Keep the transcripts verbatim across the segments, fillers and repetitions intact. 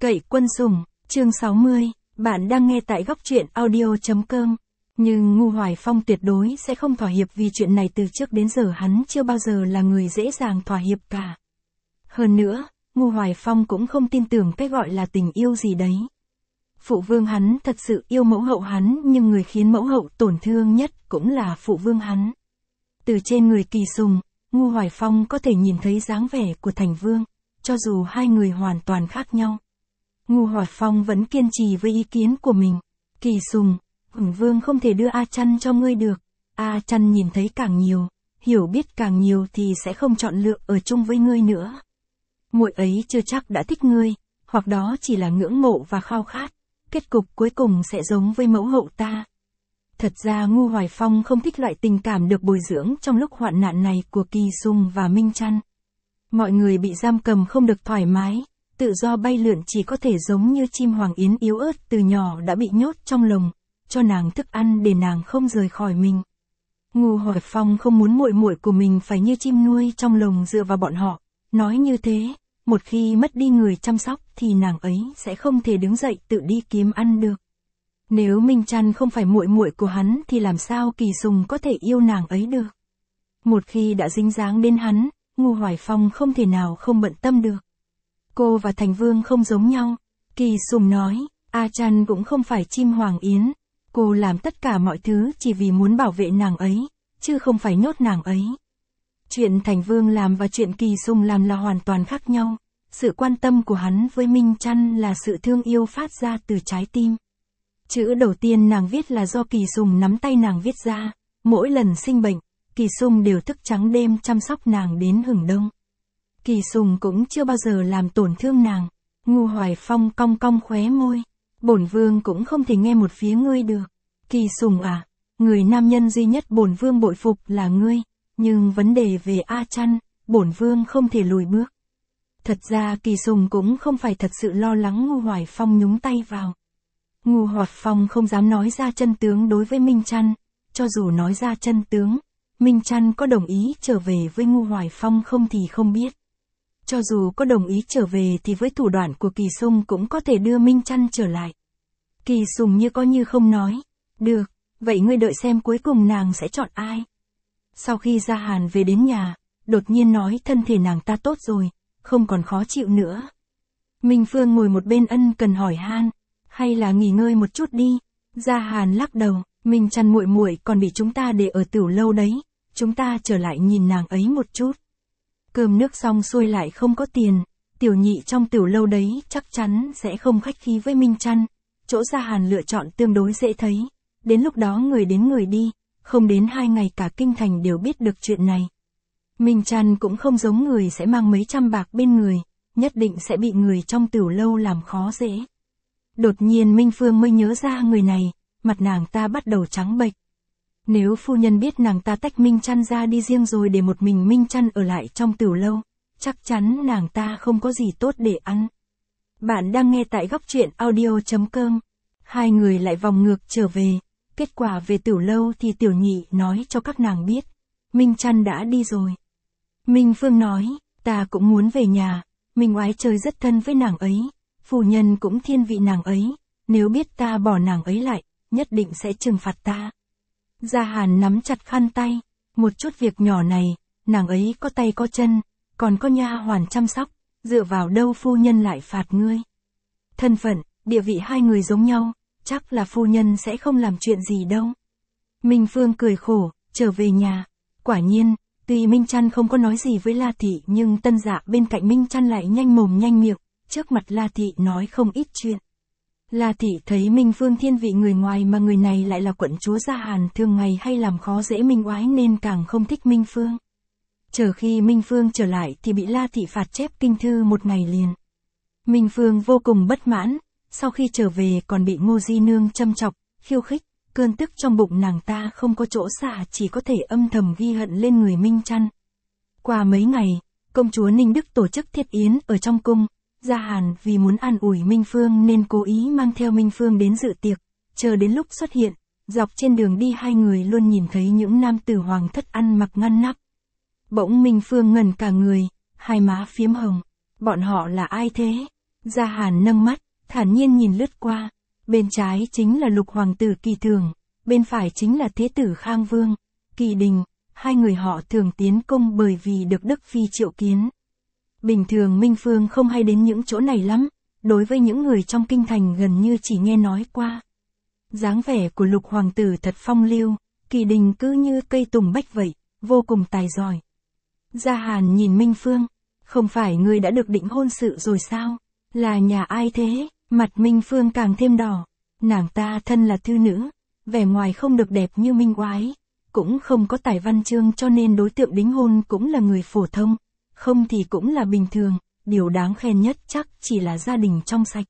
Cậy quân sủng, chương sáu mươi, bạn đang nghe tại góc truyện audio chấm com. Nhưng Ngu Hoài Phong tuyệt đối sẽ không thỏa hiệp vì chuyện này, từ trước đến giờ hắn chưa bao giờ là người dễ dàng thỏa hiệp cả. Hơn nữa, Ngu Hoài Phong cũng không tin tưởng cái gọi là tình yêu gì đấy. Phụ vương hắn thật sự yêu mẫu hậu hắn, nhưng người khiến mẫu hậu tổn thương nhất cũng là phụ vương hắn. Từ trên người Kỳ Sùng, Ngu Hoài Phong có thể nhìn thấy dáng vẻ của Thành Vương, cho dù hai người hoàn toàn khác nhau. Ngu Hoài Phong vẫn kiên trì với ý kiến của mình. Kỳ Sùng, Hùng Vương không thể đưa A Chăn cho ngươi được. A Chăn nhìn thấy càng nhiều, hiểu biết càng nhiều thì sẽ không chọn lựa ở chung với ngươi nữa. Muội ấy chưa chắc đã thích ngươi, hoặc đó chỉ là ngưỡng mộ và khao khát. Kết cục cuối cùng sẽ giống với mẫu hậu ta. Thật ra Ngu Hoài Phong không thích loại tình cảm được bồi dưỡng trong lúc hoạn nạn này của Kỳ Sùng và Minh Chăn. Mọi người bị giam cầm không được thoải mái, tự do bay lượn, chỉ có thể giống như chim hoàng yến yếu ớt từ nhỏ đã bị nhốt trong lồng, cho nàng thức ăn để nàng không rời khỏi mình. Ngu Hoài Phong không muốn muội muội của mình phải như chim nuôi trong lồng dựa vào bọn họ, nói như thế, một khi mất đi người chăm sóc thì nàng ấy sẽ không thể đứng dậy tự đi kiếm ăn được. Nếu Minh Chăn không phải muội muội của hắn thì làm sao Kỳ Sùng có thể yêu nàng ấy được? Một khi đã dính dáng đến hắn, Ngu Hoài Phong không thể nào không bận tâm được. Cô và Thành Vương không giống nhau, Kỳ Sùng nói, A Chăn cũng không phải chim hoàng yến, cô làm tất cả mọi thứ chỉ vì muốn bảo vệ nàng ấy, chứ không phải nhốt nàng ấy. Chuyện Thành Vương làm và chuyện Kỳ Sùng làm là hoàn toàn khác nhau. Sự quan tâm của hắn với Minh Chăn là sự thương yêu phát ra từ trái tim. Chữ đầu tiên nàng viết là do Kỳ Sùng nắm tay nàng viết ra. Mỗi lần sinh bệnh, Kỳ Sùng đều thức trắng đêm chăm sóc nàng đến hửng đông. Kỳ Sùng cũng chưa bao giờ làm tổn thương nàng. Ngu Hoài Phong cong cong khóe môi. Bổn vương cũng không thể nghe một phía ngươi được. Kỳ Sùng à, người nam nhân duy nhất bổn vương bội phục là ngươi. Nhưng vấn đề về A Chăn, bổn vương không thể lùi bước. Thật ra Kỳ Sùng cũng không phải thật sự lo lắng Ngu Hoài Phong nhúng tay vào. Ngu Hoài Phong không dám nói ra chân tướng đối với Minh Chăn. Cho dù nói ra chân tướng, Minh Chăn có đồng ý trở về với Ngu Hoài Phong không thì không biết. Cho dù có đồng ý trở về thì với thủ đoạn của Kỳ Sùng cũng có thể đưa Minh Chăn trở lại. Kỳ Sùng như có như không nói. Được, vậy ngươi đợi xem cuối cùng nàng sẽ chọn ai. Sau khi Gia Hàn về đến nhà, đột nhiên nói thân thể nàng ta tốt rồi, không còn khó chịu nữa. Minh Phương ngồi một bên ân cần hỏi han, hay là nghỉ ngơi một chút đi. Gia Hàn lắc đầu, Minh Chăn muội muội còn bị chúng ta để ở Tửu Lâu đấy, chúng ta trở lại nhìn nàng ấy một chút. Cơm nước xong xuôi lại không có tiền, tiểu nhị trong Tửu Lâu đấy chắc chắn sẽ không khách khí với Minh Chăn. Chỗ Gia Hàn lựa chọn tương đối dễ thấy, đến lúc đó người đến người đi, không đến hai ngày cả kinh thành đều biết được chuyện này. Minh Chăn cũng không giống người sẽ mang mấy trăm bạc bên người, nhất định sẽ bị người trong Tửu Lâu làm khó dễ. Đột nhiên Minh Phương mới nhớ ra người này, mặt nàng ta bắt đầu trắng bệch. Nếu phu nhân biết nàng ta tách Minh Chăn ra đi riêng rồi để một mình Minh Chăn ở lại trong Tửu Lâu, chắc chắn nàng ta không có gì tốt để ăn. Bạn đang nghe tại góc truyện audio chấm com. Hai người lại vòng ngược trở về. Kết quả về Tửu Lâu thì tiểu nhị nói cho các nàng biết, Minh Chăn đã đi rồi. Minh Phương nói, ta cũng muốn về nhà, Minh oái chơi rất thân với nàng ấy, phu nhân cũng thiên vị nàng ấy, nếu biết ta bỏ nàng ấy lại, nhất định sẽ trừng phạt ta. Gia Hàn nắm chặt khăn tay, một chút việc nhỏ này, nàng ấy có tay có chân, còn có nha hoàn chăm sóc, dựa vào đâu phu nhân lại phạt ngươi. Thân phận, địa vị hai người giống nhau, chắc là phu nhân sẽ không làm chuyện gì đâu. Minh Phương cười khổ, trở về nhà. Quả nhiên, tuy Minh Chăn không có nói gì với La Thị nhưng Tân Dạ bên cạnh Minh Chăn lại nhanh mồm nhanh miệng, trước mặt La Thị nói không ít chuyện. La Thị thấy Minh Phương thiên vị người ngoài mà người này lại là quận chúa Gia Hàn thường ngày hay làm khó dễ Minh oái nên càng không thích Minh Phương. Chờ khi Minh Phương trở lại thì bị La Thị phạt chép kinh thư một ngày liền. Minh Phương vô cùng bất mãn. Sau khi trở về còn bị Ngô Di Nương châm chọc, khiêu khích, cơn tức trong bụng nàng ta không có chỗ xả, chỉ có thể âm thầm ghi hận lên người Minh Chăn. Qua mấy ngày, công chúa Ninh Đức tổ chức thiết yến ở trong cung, Gia Hàn vì muốn an ủi Minh Phương nên cố ý mang theo Minh Phương đến dự tiệc, chờ đến lúc xuất hiện, dọc trên đường đi hai người luôn nhìn thấy những nam tử hoàng thất ăn mặc ngăn nắp. Bỗng Minh Phương ngẩn cả người, hai má phiếm hồng, bọn họ là ai thế? Gia Hàn nâng mắt, thản nhiên nhìn lướt qua. Bên trái chính là lục hoàng tử Kỳ Thường, bên phải chính là thế tử Khang Vương, Kỳ Đình. Hai người họ thường tiến cung bởi vì được Đức Phi triệu kiến. Bình thường Minh Phương không hay đến những chỗ này lắm, đối với những người trong kinh thành gần như chỉ nghe nói qua. Dáng vẻ của lục hoàng tử thật phong lưu, Kỳ Đình cứ như cây tùng bách vậy, vô cùng tài giỏi. Gia Hàn nhìn Minh Phương, không phải ngươi đã được định hôn sự rồi sao? Là nhà ai thế? Mặt Minh Phương càng thêm đỏ. Nàng ta thân là thư nữ, vẻ ngoài không được đẹp như Minh Oái, cũng không có tài văn chương cho nên đối tượng đính hôn cũng là người phổ thông, không thì cũng là bình thường, điều đáng khen nhất chắc chỉ là gia đình trong sạch.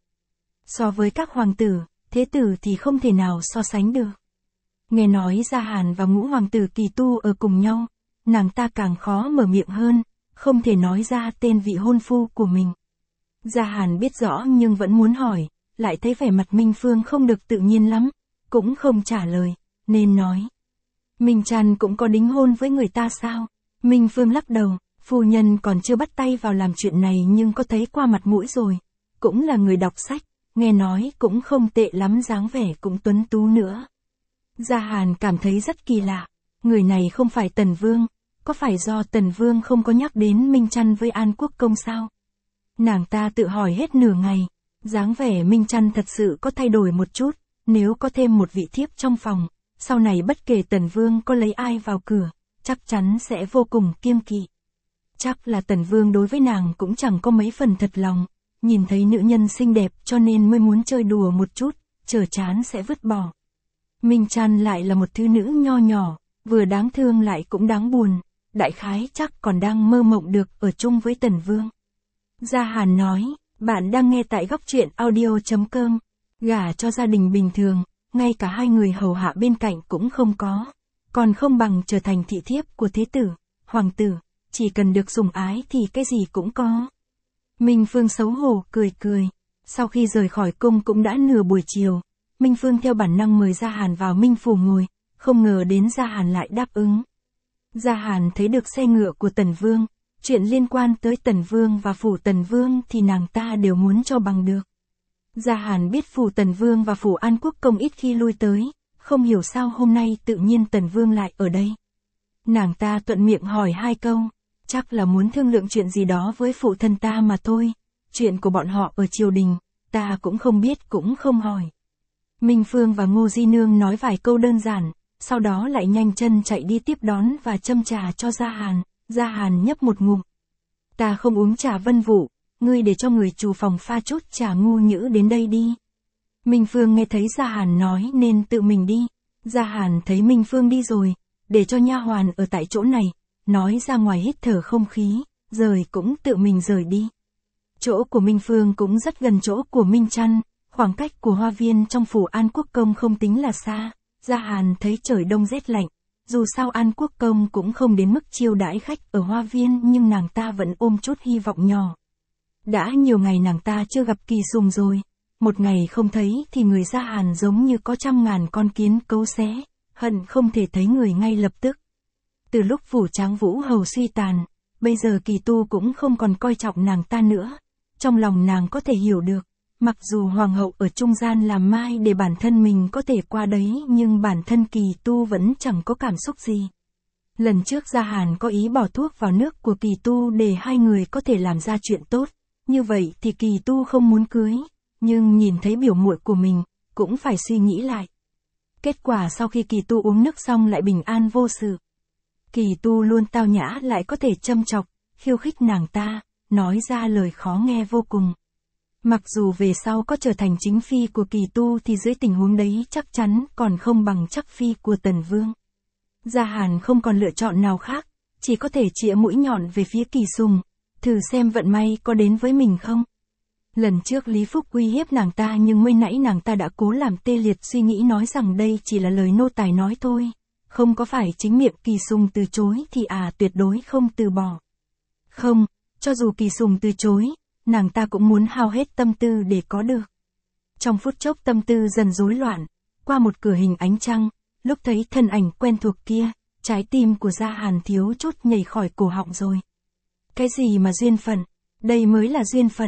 So với các hoàng tử, thế tử thì không thể nào so sánh được. Nghe nói Gia Hàn và ngũ hoàng tử Kỳ Tu ở cùng nhau, nàng ta càng khó mở miệng hơn, không thể nói ra tên vị hôn phu của mình. Gia Hàn biết rõ nhưng vẫn muốn hỏi, lại thấy vẻ mặt Minh Phương không được tự nhiên lắm, cũng không trả lời, nên nói. Minh Trăn cũng có đính hôn với người ta sao? Minh Phương lắc đầu, phu nhân còn chưa bắt tay vào làm chuyện này nhưng có thấy qua mặt mũi rồi, cũng là người đọc sách, nghe nói cũng không tệ lắm, dáng vẻ cũng tuấn tú nữa. Gia Hàn cảm thấy rất kỳ lạ, người này không phải Tần Vương, có phải do Tần Vương không có nhắc đến Minh Trăn với An Quốc Công sao? Nàng ta tự hỏi hết nửa ngày, dáng vẻ Minh Trăn thật sự có thay đổi một chút, nếu có thêm một vị thiếp trong phòng, sau này bất kể Tần Vương có lấy ai vào cửa, chắc chắn sẽ vô cùng kiêng kỵ. Chắc là Tần Vương đối với nàng cũng chẳng có mấy phần thật lòng, nhìn thấy nữ nhân xinh đẹp cho nên mới muốn chơi đùa một chút, chờ chán sẽ vứt bỏ. Minh Trăn lại là một thư nữ nho nhỏ, vừa đáng thương lại cũng đáng buồn, đại khái chắc còn đang mơ mộng được ở chung với Tần Vương. Gia Hàn nói, bạn đang nghe tại góc truyện audio chấm com, gả cho gia đình bình thường, ngay cả hai người hầu hạ bên cạnh cũng không có, còn không bằng trở thành thị thiếp của thế tử, hoàng tử, chỉ cần được sủng ái thì cái gì cũng có. Minh Phương xấu hổ cười cười, sau khi rời khỏi cung cũng đã nửa buổi chiều, Minh Phương theo bản năng mời Gia Hàn vào Minh Phủ ngồi, không ngờ đến Gia Hàn lại đáp ứng. Gia Hàn thấy được xe ngựa của Tần Vương, chuyện liên quan tới Tần Vương và phủ Tần Vương thì nàng ta đều muốn cho bằng được. Gia Hàn biết phủ Tần Vương và phủ An Quốc Công ít khi lui tới, không hiểu sao hôm nay tự nhiên Tần Vương lại ở đây. Nàng ta thuận miệng hỏi hai câu, chắc là muốn thương lượng chuyện gì đó với phụ thân ta mà thôi, chuyện của bọn họ ở triều đình, ta cũng không biết cũng không hỏi. Minh Phương và Ngô Di Nương nói vài câu đơn giản, sau đó lại nhanh chân chạy đi tiếp đón và châm trà cho Gia Hàn. Gia Hàn nhấp một ngụm. Ta không uống trà Vân Vũ, ngươi để cho người chủ phòng pha chút trà ngu nhữ đến đây đi. Minh Phương nghe thấy Gia Hàn nói nên tự mình đi. Gia Hàn thấy Minh Phương đi rồi, để cho nha hoàn ở tại chỗ này, nói ra ngoài hít thở không khí, rời cũng tự mình rời đi. Chỗ của Minh Phương cũng rất gần chỗ của Minh Trăn, khoảng cách của hoa viên trong phủ An Quốc Công không tính là xa. Gia Hàn thấy trời đông rét lạnh, dù sao An Quốc Công cũng không đến mức chiêu đãi khách ở hoa viên nhưng nàng ta vẫn ôm chút hy vọng nhỏ. Đã nhiều ngày nàng ta chưa gặp Kỳ Sùng rồi, một ngày không thấy thì người Gia Hàn giống như có trăm ngàn con kiến cấu xé, hận không thể thấy người ngay lập tức. Từ lúc phủ Tráng Vũ hầu suy tàn, bây giờ Kỳ Tu cũng không còn coi trọng nàng ta nữa, trong lòng nàng có thể hiểu được. Mặc dù hoàng hậu ở trung gian làm mai để bản thân mình có thể qua đấy nhưng bản thân Kỳ Tu vẫn chẳng có cảm xúc gì. Lần trước Gia Hàn có ý bỏ thuốc vào nước của Kỳ Tu để hai người có thể làm ra chuyện tốt, như vậy thì Kỳ Tu không muốn cưới, nhưng nhìn thấy biểu muội của mình, cũng phải suy nghĩ lại. Kết quả sau khi Kỳ Tu uống nước xong lại bình an vô sự. Kỳ Tu luôn tao nhã lại có thể châm chọc, khiêu khích nàng ta, nói ra lời khó nghe vô cùng. Mặc dù về sau có trở thành chính phi của Kỳ Tu thì dưới tình huống đấy chắc chắn còn không bằng chắc phi của Tần Vương. Gia Hàn không còn lựa chọn nào khác, chỉ có thể chĩa mũi nhọn về phía Kỳ Sùng, thử xem vận may có đến với mình không. Lần trước Lý Phúc uy hiếp nàng ta nhưng mới nãy nàng ta đã cố làm tê liệt suy nghĩ nói rằng đây chỉ là lời nô tài nói thôi, không có phải chính miệng Kỳ Sùng từ chối thì à tuyệt đối không từ bỏ. Không, cho dù Kỳ Sùng từ chối, nàng ta cũng muốn hao hết tâm tư để có được. Trong phút chốc tâm tư dần rối loạn, qua một cửa hình ánh trăng, lúc thấy thân ảnh quen thuộc kia, trái tim của Gia Hàn thiếu chút nhảy khỏi cổ họng rồi. Cái gì mà duyên phận, đây mới là duyên phận.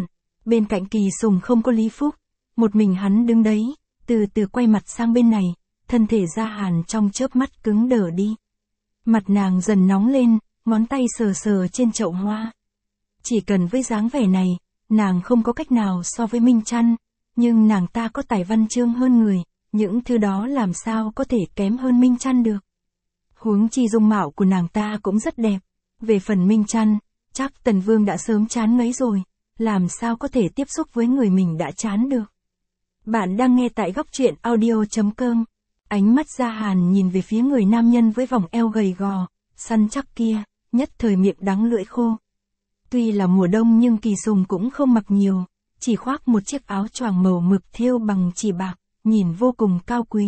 Bên cạnh Kỳ Sùng không có Lý Phúc, một mình hắn đứng đấy, từ từ quay mặt sang bên này, thân thể Gia Hàn trong chớp mắt cứng đờ đi. Mặt nàng dần nóng lên, ngón tay sờ sờ trên chậu hoa. Chỉ cần với dáng vẻ này, nàng không có cách nào so với Minh Chăn, nhưng nàng ta có tài văn chương hơn người, những thứ đó làm sao có thể kém hơn Minh Chăn được. Huống chi dung mạo của nàng ta cũng rất đẹp. Về phần Minh Chăn, chắc Tần Vương đã sớm chán ngấy rồi, làm sao có thể tiếp xúc với người mình đã chán được. Bạn đang nghe tại góc truyện audio chấm com. Ánh mắt Gia Hàn nhìn về phía người nam nhân với vòng eo gầy gò, săn chắc kia, nhất thời miệng đắng lưỡi khô. Tuy là mùa đông nhưng Kỳ Sùng cũng không mặc nhiều, chỉ khoác một chiếc áo choàng màu mực thêu bằng chỉ bạc, nhìn vô cùng cao quý.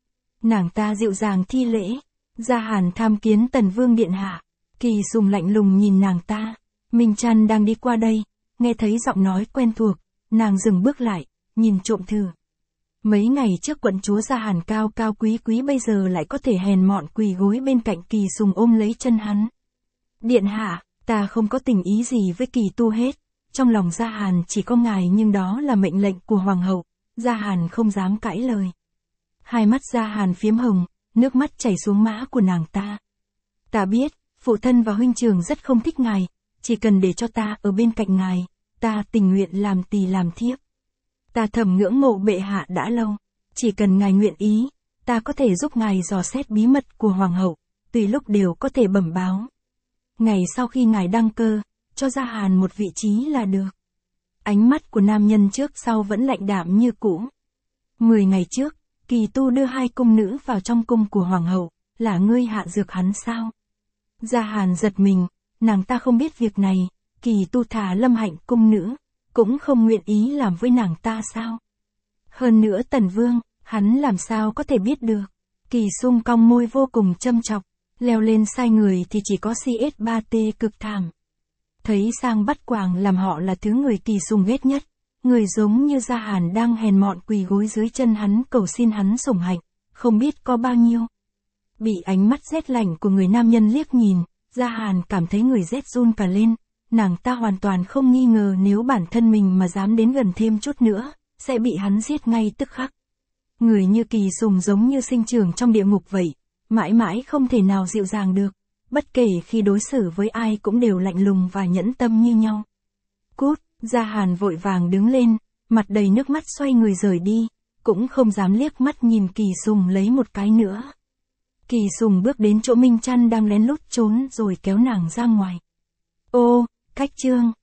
Nàng ta dịu dàng thi lễ, Gia Hàn tham kiến Tần Vương điện hạ. Kỳ Sùng lạnh lùng nhìn nàng ta. Minh Chăn đang đi qua đây, nghe thấy giọng nói quen thuộc, nàng dừng bước lại, nhìn trộm thử. Mấy ngày trước quận chúa Gia Hàn cao cao quý quý bây giờ lại có thể hèn mọn quỳ gối bên cạnh Kỳ Sùng ôm lấy chân hắn. Điện hạ, ta không có tình ý gì với Kỳ Tu hết, trong lòng Gia Hàn chỉ có ngài nhưng đó là mệnh lệnh của hoàng hậu, Gia Hàn không dám cãi lời. Hai mắt Gia Hàn phiếm hồng, nước mắt chảy xuống má của nàng ta. Ta biết, phụ thân và huynh trưởng rất không thích ngài, chỉ cần để cho ta ở bên cạnh ngài, ta tình nguyện làm tỳ làm thiếp. Ta thầm ngưỡng mộ bệ hạ đã lâu, chỉ cần ngài nguyện ý, ta có thể giúp ngài dò xét bí mật của hoàng hậu, tùy lúc đều có thể bẩm báo. Ngày sau khi ngài đăng cơ, cho Gia Hàn một vị trí là được. Ánh mắt của nam nhân trước sau vẫn lạnh đạm như cũ. Mười ngày trước, Kỳ Tu đưa hai cung nữ vào trong cung của hoàng hậu, là ngươi hạ dược hắn sao? Gia Hàn giật mình, nàng ta không biết việc này, Kỳ Tu thả Lâm Hạnh cung nữ, cũng không nguyện ý làm với nàng ta sao? Hơn nữa Tần Vương, hắn làm sao có thể biết được? Kỳ Sung cong môi vô cùng châm chọc, leo lên sai người thì chỉ có xê ét ba tê cực thảm. Thấy sang bắt quàng làm họ là thứ người Kỳ Sung ghét nhất, người giống như Gia Hàn đang hèn mọn quỳ gối dưới chân hắn cầu xin hắn sủng hạnh, không biết có bao nhiêu. Bị ánh mắt rét lạnh của người nam nhân liếc nhìn, Gia Hàn cảm thấy người rét run cả lên, nàng ta hoàn toàn không nghi ngờ nếu bản thân mình mà dám đến gần thêm chút nữa, sẽ bị hắn giết ngay tức khắc. Người như Kỳ Sùng giống như sinh trưởng trong địa ngục vậy, mãi mãi không thể nào dịu dàng được, bất kể khi đối xử với ai cũng đều lạnh lùng và nhẫn tâm như nhau. Cút, Gia Hàn vội vàng đứng lên, mặt đầy nước mắt xoay người rời đi, cũng không dám liếc mắt nhìn Kỳ Sùng lấy một cái nữa. Kỳ Sùng bước đến chỗ Minh Chăn đang lén lút trốn rồi kéo nàng ra ngoài. Ô, cách chương.